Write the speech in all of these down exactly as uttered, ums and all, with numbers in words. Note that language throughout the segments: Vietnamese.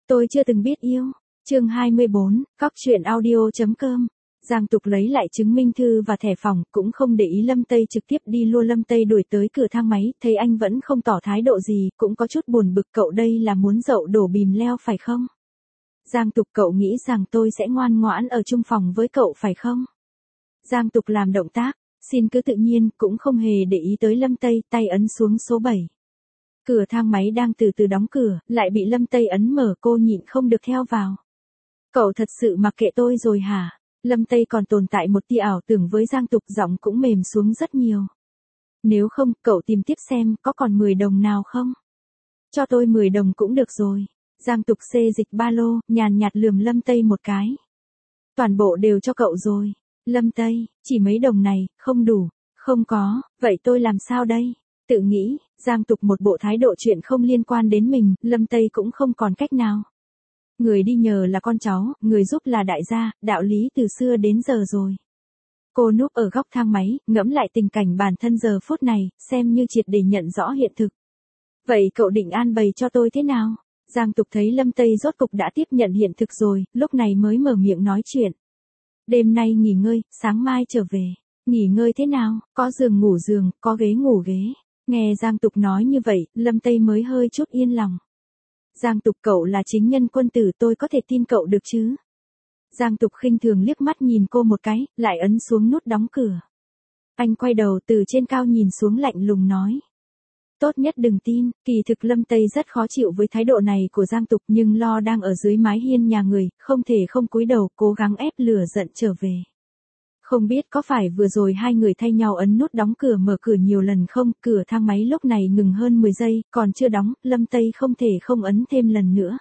Tôi chưa từng biết yêu. Chương hai mươi bốn, Cóc truyện audio.com. Giang Tục lấy lại chứng minh thư và thẻ phòng, cũng không để ý Lâm Tây trực tiếp đi lua. Lâm Tây đuổi tới cửa thang máy, thấy anh vẫn không tỏ thái độ gì, cũng có chút buồn bực. Cậu đây là muốn dậu đổ bìm leo phải không? Giang Tục, cậu nghĩ rằng tôi sẽ ngoan ngoãn ở chung phòng với cậu phải không? Giang Tục làm động tác, xin cứ tự nhiên, cũng không hề để ý tới Lâm Tây, tay ấn xuống số bảy. Cửa thang máy đang từ từ đóng cửa, lại bị Lâm Tây ấn mở, cô nhịn không được theo vào. Cậu thật sự mặc kệ tôi rồi hả? Lâm Tây còn tồn tại một tia ảo tưởng với Giang Tục, giọng cũng mềm xuống rất nhiều. Nếu không, cậu tìm tiếp xem, có còn mười đồng nào không? Cho tôi mười đồng cũng được rồi. Giang Tục xê dịch ba lô, nhàn nhạt lườm Lâm Tây một cái. Toàn bộ đều cho cậu rồi. Lâm Tây, chỉ mấy đồng này, không đủ. Không có, vậy tôi làm sao đây? Tự nghĩ, Giang Tục một bộ thái độ chuyện không liên quan đến mình, Lâm Tây cũng không còn cách nào. Người đi nhờ là con cháu, người giúp là đại gia, đạo lý từ xưa đến giờ rồi. Cô núp ở góc thang máy, ngẫm lại tình cảnh bản thân giờ phút này, xem như triệt để nhận rõ hiện thực. Vậy cậu định an bày cho tôi thế nào? Giang Tục thấy Lâm Tây rốt cục đã tiếp nhận hiện thực rồi, lúc này mới mở miệng nói chuyện. Đêm nay nghỉ ngơi, sáng mai trở về. Nghỉ ngơi thế nào? Có giường ngủ giường, có ghế ngủ ghế. Nghe Giang Tục nói như vậy, Lâm Tây mới hơi chút yên lòng. Giang Tục, cậu là chính nhân quân tử, tôi có thể tin cậu được chứ? Giang Tục khinh thường liếc mắt nhìn cô một cái, lại ấn xuống nút đóng cửa. Anh quay đầu từ trên cao nhìn xuống lạnh lùng nói. Tốt nhất đừng tin. Kỳ thực Lâm Tây rất khó chịu với thái độ này của Giang Tục, nhưng lo đang ở dưới mái hiên nhà người, không thể không cúi đầu, cố gắng ép lửa giận trở về. Không biết có phải vừa rồi hai người thay nhau ấn nút đóng cửa mở cửa nhiều lần không, cửa thang máy lúc này ngừng hơn mười giây, còn chưa đóng, Lâm Tây không thể không ấn thêm lần nữa.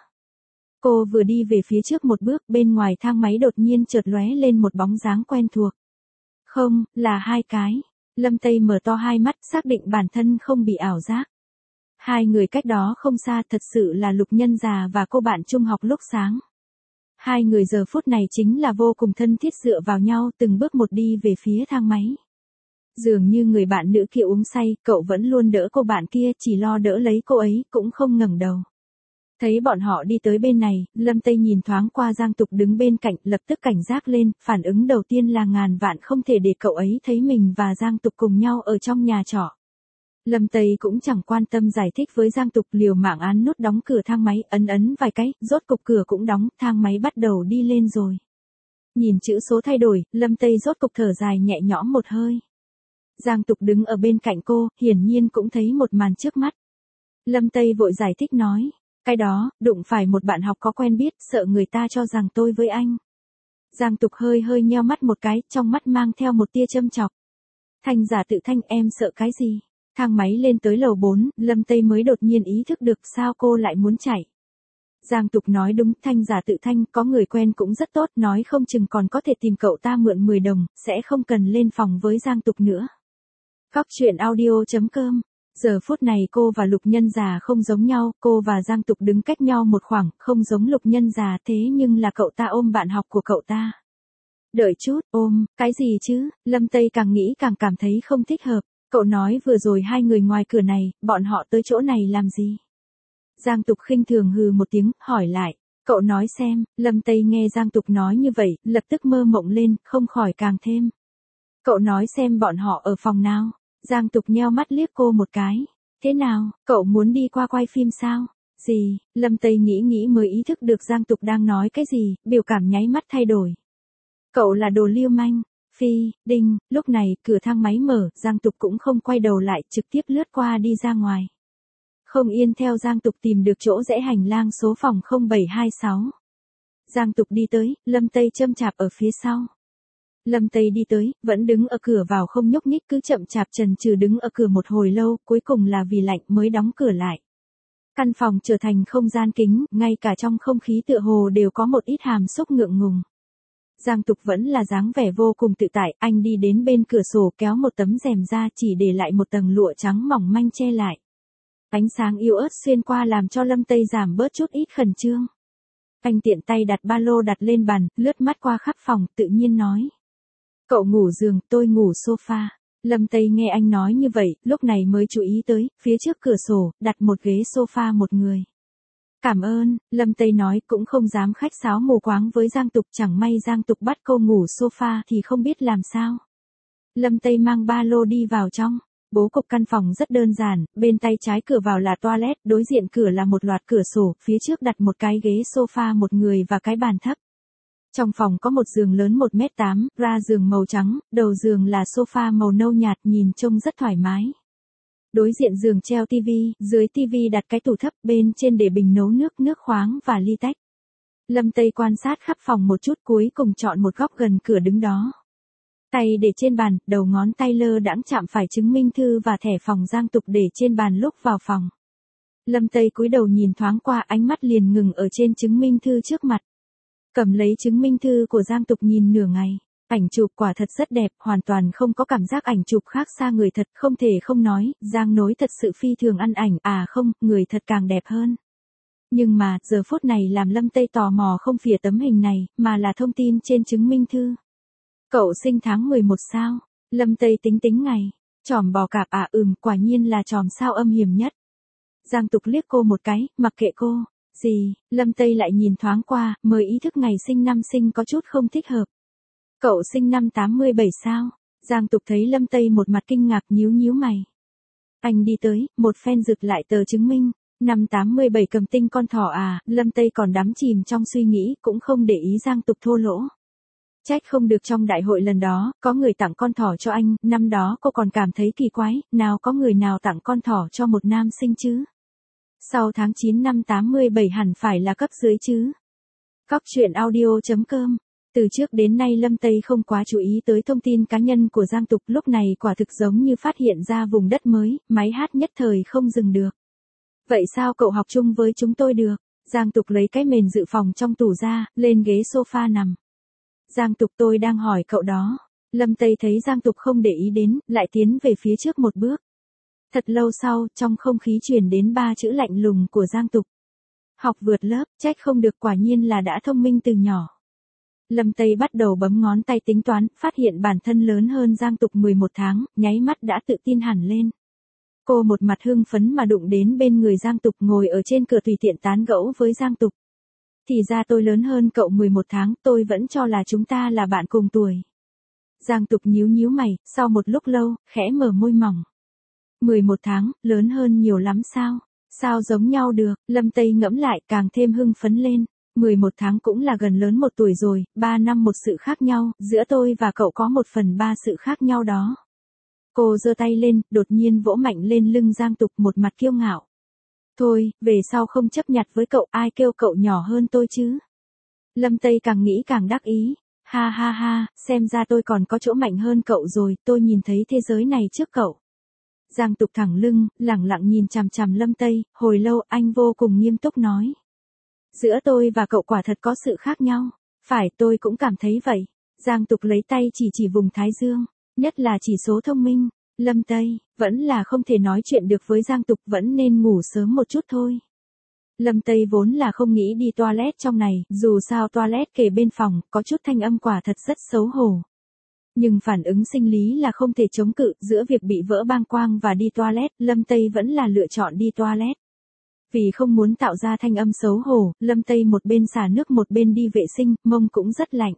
Cô vừa đi về phía trước một bước, bên ngoài thang máy đột nhiên chợt lóe lên một bóng dáng quen thuộc. Không, là hai cái. Lâm Tây mở to hai mắt, xác định bản thân không bị ảo giác. Hai người cách đó không xa, thật sự là Lục Nhân già và cô bạn trung học lúc sáng. Hai người giờ phút này chính là vô cùng thân thiết dựa vào nhau, từng bước một đi về phía thang máy. Dường như người bạn nữ kia uống say, cậu vẫn luôn đỡ cô bạn kia, chỉ lo đỡ lấy cô ấy, cũng không ngẩng đầu. Thấy bọn họ đi tới bên này, Lâm Tây nhìn thoáng qua Giang Tục đứng bên cạnh, lập tức cảnh giác lên, phản ứng đầu tiên là ngàn vạn không thể để cậu ấy thấy mình và Giang Tục cùng nhau ở trong nhà trọ. Lâm Tây cũng chẳng quan tâm giải thích với Giang Tục, liều mạng án nút đóng cửa thang máy, ấn ấn vài cái, rốt cục cửa cũng đóng, thang máy bắt đầu đi lên rồi. Nhìn chữ số thay đổi, Lâm Tây rốt cục thở dài nhẹ nhõm một hơi. Giang Tục đứng ở bên cạnh cô, hiển nhiên cũng thấy một màn trước mắt. Lâm Tây vội giải thích nói, cái đó, đụng phải một bạn học có quen biết, sợ người ta cho rằng tôi với anh. Giang Tục hơi hơi nheo mắt một cái, trong mắt mang theo một tia châm chọc. Thanh giả tự thanh, em sợ cái gì? Thang máy lên tới lầu bốn, Lâm Tây mới đột nhiên ý thức được sao cô lại muốn chạy. Giang Tục nói đúng, thanh giả tự thanh, có người quen cũng rất tốt, nói không chừng còn có thể tìm cậu ta mượn mười đồng, sẽ không cần lên phòng với Giang Tục nữa. Cóc truyện audio.com. Giờ phút này cô và Lục Nhân già không giống nhau, cô và Giang Tục đứng cách nhau một khoảng, không giống Lục Nhân già, thế nhưng là cậu ta ôm bạn học của cậu ta. Đợi chút, ôm, cái gì chứ? Lâm Tây càng nghĩ càng cảm thấy không thích hợp. Cậu nói vừa rồi hai người ngoài cửa này, bọn họ tới chỗ này làm gì? Giang Tục khinh thường hừ một tiếng, hỏi lại. Cậu nói xem. Lâm Tây nghe Giang Tục nói như vậy, lập tức mơ mộng lên, không khỏi càng thêm. Cậu nói xem bọn họ ở phòng nào? Giang Tục nheo mắt liếc cô một cái. Thế nào, cậu muốn đi qua quay phim sao? Gì? Lâm Tây nghĩ nghĩ mới ý thức được Giang Tục đang nói cái gì, biểu cảm nháy mắt thay đổi. Cậu là đồ lưu manh. Phi, đinh, lúc này, cửa thang máy mở, Giang Tục cũng không quay đầu lại, trực tiếp lướt qua đi ra ngoài. Không yên theo Giang Tục tìm được chỗ rẽ hành lang số phòng không bảy hai sáu. Giang Tục đi tới, Lâm Tây châm chạp ở phía sau. Lâm Tây đi tới, vẫn đứng ở cửa vào không nhúc nhích, cứ chậm chạp chần chừ đứng ở cửa một hồi lâu, cuối cùng là vì lạnh mới đóng cửa lại. Căn phòng trở thành không gian kính, ngay cả trong không khí tựa hồ đều có một ít hàm xúc ngượng ngùng. Giang Tục vẫn là dáng vẻ vô cùng tự tại, anh đi đến bên cửa sổ kéo một tấm rèm ra, chỉ để lại một tầng lụa trắng mỏng manh che lại. Ánh sáng yếu ớt xuyên qua làm cho Lâm Tây giảm bớt chút ít khẩn trương. Anh tiện tay đặt ba lô đặt lên bàn, lướt mắt qua khắp phòng, tự nhiên nói. Cậu ngủ giường, tôi ngủ sofa. Lâm Tây nghe anh nói như vậy, lúc này mới chú ý tới, phía trước cửa sổ, đặt một ghế sofa một người. Cảm ơn, Lâm Tây nói cũng không dám khách sáo mù quáng với Giang Tục, chẳng may Giang Tục bắt cô ngủ sofa thì không biết làm sao. Lâm Tây mang ba lô đi vào trong. Bố cục căn phòng rất đơn giản, bên tay trái cửa vào là toilet, đối diện cửa là một loạt cửa sổ, phía trước đặt một cái ghế sofa một người và cái bàn thấp. Trong phòng có một giường lớn một mét tám, ra giường màu trắng, đầu giường là sofa màu nâu nhạt nhìn trông rất thoải mái. Đối diện giường treo tivi, dưới tivi đặt cái tủ thấp, bên trên để bình nấu nước, nước khoáng và ly tách. Lâm Tây quan sát khắp phòng một chút cuối cùng chọn một góc gần cửa đứng đó. Tay để trên bàn, đầu ngón tay lơ đãng chạm phải chứng minh thư và thẻ phòng Giang Tục để trên bàn lúc vào phòng. Lâm Tây cúi đầu nhìn thoáng qua, ánh mắt liền ngừng ở trên chứng minh thư trước mặt. Cầm lấy chứng minh thư của Giang Tục nhìn nửa ngày. Ảnh chụp quả thật rất đẹp, hoàn toàn không có cảm giác ảnh chụp khác xa người thật, không thể không nói, Giang Nối thật sự phi thường ăn ảnh, à không, người thật càng đẹp hơn. Nhưng mà, giờ phút này làm Lâm Tây tò mò không phía tấm hình này, mà là thông tin trên chứng minh thư. Cậu sinh tháng mười một sao? Lâm Tây tính tính ngày. Chòm bò cạp à, ừm, quả nhiên là chòm sao âm hiểm nhất. Giang Tục liếc cô một cái, mặc kệ cô. Gì? Lâm Tây lại nhìn thoáng qua, mới ý thức ngày sinh năm sinh có chút không thích hợp. Cậu sinh năm tám mươi bảy sao? Giang Tục thấy Lâm Tây một mặt kinh ngạc, nhíu nhíu mày. Anh đi tới, một phen rực lại tờ chứng minh. Năm tám mươi bảy cầm tinh con thỏ à? Lâm Tây còn đắm chìm trong suy nghĩ, cũng không để ý Giang Tục thô lỗ. Trách không được trong đại hội lần đó, có người tặng con thỏ cho anh, năm đó cô còn cảm thấy kỳ quái, nào có người nào tặng con thỏ cho một nam sinh chứ? Sau tháng chín năm tám mươi bảy hẳn phải là cấp dưới chứ? Cóc truyện audio chấm com. Từ trước đến nay Lâm Tây không quá chú ý tới thông tin cá nhân của Giang Tục, lúc này quả thực giống như phát hiện ra vùng đất mới, máy hát nhất thời không dừng được. Vậy sao cậu học chung với chúng tôi được? Giang Tục lấy cái mền dự phòng trong tủ ra, lên ghế sofa nằm. Giang Tục, tôi đang hỏi cậu đó. Lâm Tây thấy Giang Tục không để ý đến, lại tiến về phía trước một bước. Thật lâu sau, trong không khí truyền đến ba chữ lạnh lùng của Giang Tục. Học vượt lớp, trách không được, quả nhiên là đã thông minh từ nhỏ. Lâm Tây bắt đầu bấm ngón tay tính toán, phát hiện bản thân lớn hơn Giang Tục mười một tháng, nháy mắt đã tự tin hẳn lên. Cô một mặt hưng phấn mà đụng đến bên người Giang Tục, ngồi ở trên cửa tùy tiện tán gẫu với Giang Tục. Thì ra tôi lớn hơn cậu mười một tháng, tôi vẫn cho là chúng ta là bạn cùng tuổi. Giang Tục nhíu nhíu mày, sau một lúc lâu, khẽ mở môi mỏng. mười một tháng, lớn hơn nhiều lắm sao? Sao giống nhau được? Lâm Tây ngẫm lại càng thêm hưng phấn lên. mười một tháng cũng là gần lớn một tuổi rồi, ba năm một sự khác nhau, giữa tôi và cậu có một phần ba sự khác nhau đó. Cô giơ tay lên, đột nhiên vỗ mạnh lên lưng Giang Tục, một mặt kiêu ngạo. Thôi, về sau không chấp nhặt với cậu, ai kêu cậu nhỏ hơn tôi chứ? Lâm Tây càng nghĩ càng đắc ý. Ha ha ha, xem ra tôi còn có chỗ mạnh hơn cậu rồi, tôi nhìn thấy thế giới này trước cậu. Giang Tục thẳng lưng, lẳng lặng nhìn chằm chằm Lâm Tây, hồi lâu anh vô cùng nghiêm túc nói. Giữa tôi và cậu quả thật có sự khác nhau. Phải, tôi cũng cảm thấy vậy. Giang Tục lấy tay chỉ chỉ vùng thái dương, nhất là chỉ số thông minh. Lâm Tây, vẫn là không thể nói chuyện được với Giang Tục, vẫn nên ngủ sớm một chút thôi. Lâm Tây vốn là không nghĩ đi toilet trong này, dù sao toilet kề bên phòng, có chút thanh âm quả thật rất xấu hổ. Nhưng phản ứng sinh lý là không thể chống cự, giữa việc bị vỡ bàng quang và đi toilet, Lâm Tây vẫn là lựa chọn đi toilet. Vì không muốn tạo ra thanh âm xấu hổ, Lâm Tây một bên xả nước một bên đi vệ sinh, mông cũng rất lạnh.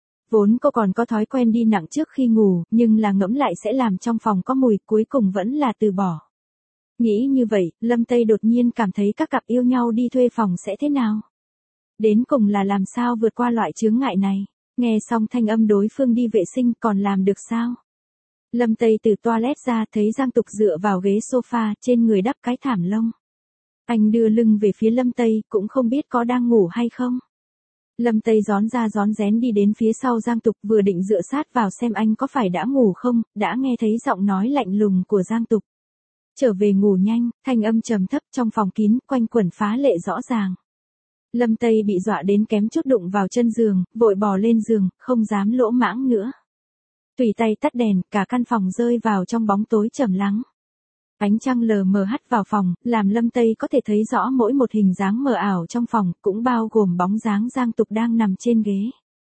Vốn cô còn có thói quen đi nặng trước khi ngủ, nhưng là ngẫm lại sẽ làm trong phòng có mùi, cuối cùng vẫn là từ bỏ. Nghĩ như vậy, Lâm Tây đột nhiên cảm thấy các cặp yêu nhau đi thuê phòng sẽ thế nào? Đến cùng là làm sao vượt qua loại chướng ngại này? Nghe xong thanh âm đối phương đi vệ sinh còn làm được sao? Lâm Tây từ toilet ra thấy Giang Tục dựa vào ghế sofa, trên người đắp cái thảm lông. Anh đưa lưng về phía Lâm Tây, cũng không biết có đang ngủ hay không. Lâm Tây rón ra rón rén đi đến phía sau Giang Tục, vừa định dựa sát vào xem anh có phải đã ngủ không, đã nghe thấy giọng nói lạnh lùng của Giang Tục. Trở về ngủ nhanh, thanh âm trầm thấp trong phòng kín, quanh quẩn phá lệ rõ ràng. Lâm Tây bị dọa đến kém chút đụng vào chân giường, vội bò lên giường, không dám lỗ mãng nữa. Tùy tay tắt đèn, cả căn phòng rơi vào trong bóng tối trầm lắng. Ánh trăng lờ mờ hắt vào phòng, làm Lâm Tây có thể thấy rõ mỗi một hình dáng mờ ảo trong phòng, cũng bao gồm bóng dáng Giang Tục đang nằm trên ghế.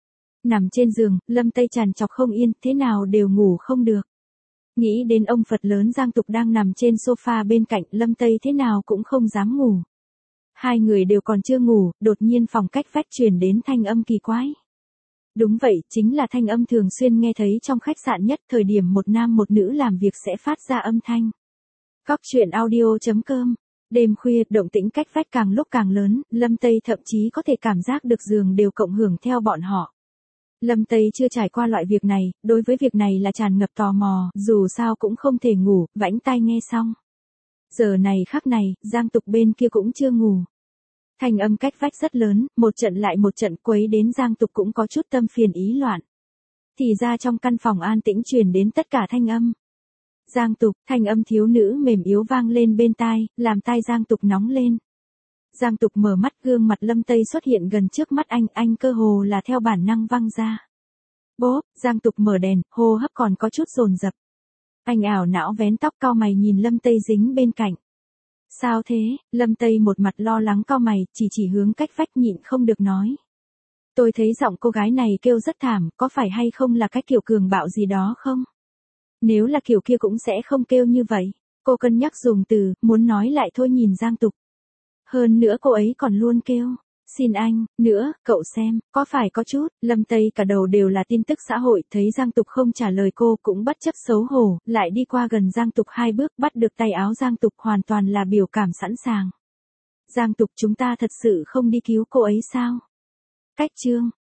Nằm trên giường, Lâm Tây trằn trọc không yên, thế nào đều ngủ không được. Nghĩ đến ông Phật lớn Giang Tục đang nằm trên sofa bên cạnh, Lâm Tây thế nào cũng không dám ngủ. Hai người đều còn chưa ngủ, đột nhiên phòng cách vách truyền đến thanh âm kỳ quái. Đúng vậy, chính là thanh âm thường xuyên nghe thấy trong khách sạn nhất, thời điểm một nam một nữ làm việc sẽ phát ra âm thanh. Cóc truyện audio chấm com. Đêm khuya, động tĩnh cách vách càng lúc càng lớn, Lâm Tây thậm chí có thể cảm giác được giường đều cộng hưởng theo bọn họ. Lâm Tây chưa trải qua loại việc này, đối với việc này là tràn ngập tò mò, dù sao cũng không thể ngủ, vãnh tai nghe xong. Giờ này khắc này, Giang Tục bên kia cũng chưa ngủ. Thanh âm cách vách rất lớn, một trận lại một trận quấy đến Giang Tục cũng có chút tâm phiền ý loạn. Thì ra trong căn phòng an tĩnh truyền đến tất cả thanh âm. Giang Tục, thanh âm thiếu nữ mềm yếu vang lên bên tai, làm tai Giang Tục nóng lên. Giang Tục mở mắt, gương mặt Lâm Tây xuất hiện gần trước mắt anh, anh cơ hồ là theo bản năng văng ra. Bốp, Giang Tục mở đèn, hô hấp còn có chút dồn dập. Anh ảo não vén tóc cau mày nhìn Lâm Tây dính bên cạnh. Sao thế? Lâm Tây một mặt lo lắng cau mày, chỉ chỉ hướng cách vách nhịn không được nói. Tôi thấy giọng cô gái này kêu rất thảm, có phải hay không là cái kiểu cường bạo gì đó không? Nếu là kiểu kia cũng sẽ không kêu như vậy. Cô cân nhắc dùng từ, muốn nói lại thôi nhìn Giang Tục. Hơn nữa cô ấy còn luôn kêu. Xin anh, nữa, cậu xem, có phải có chút, Lâm Tây cả đầu đều là tin tức xã hội, thấy Giang Tục không trả lời cô cũng bất chấp xấu hổ, lại đi qua gần Giang Tục hai bước bắt được tay áo Giang Tục hoàn toàn là biểu cảm sẵn sàng. Giang Tục chúng ta thật sự không đi cứu cô ấy sao? Cách chương.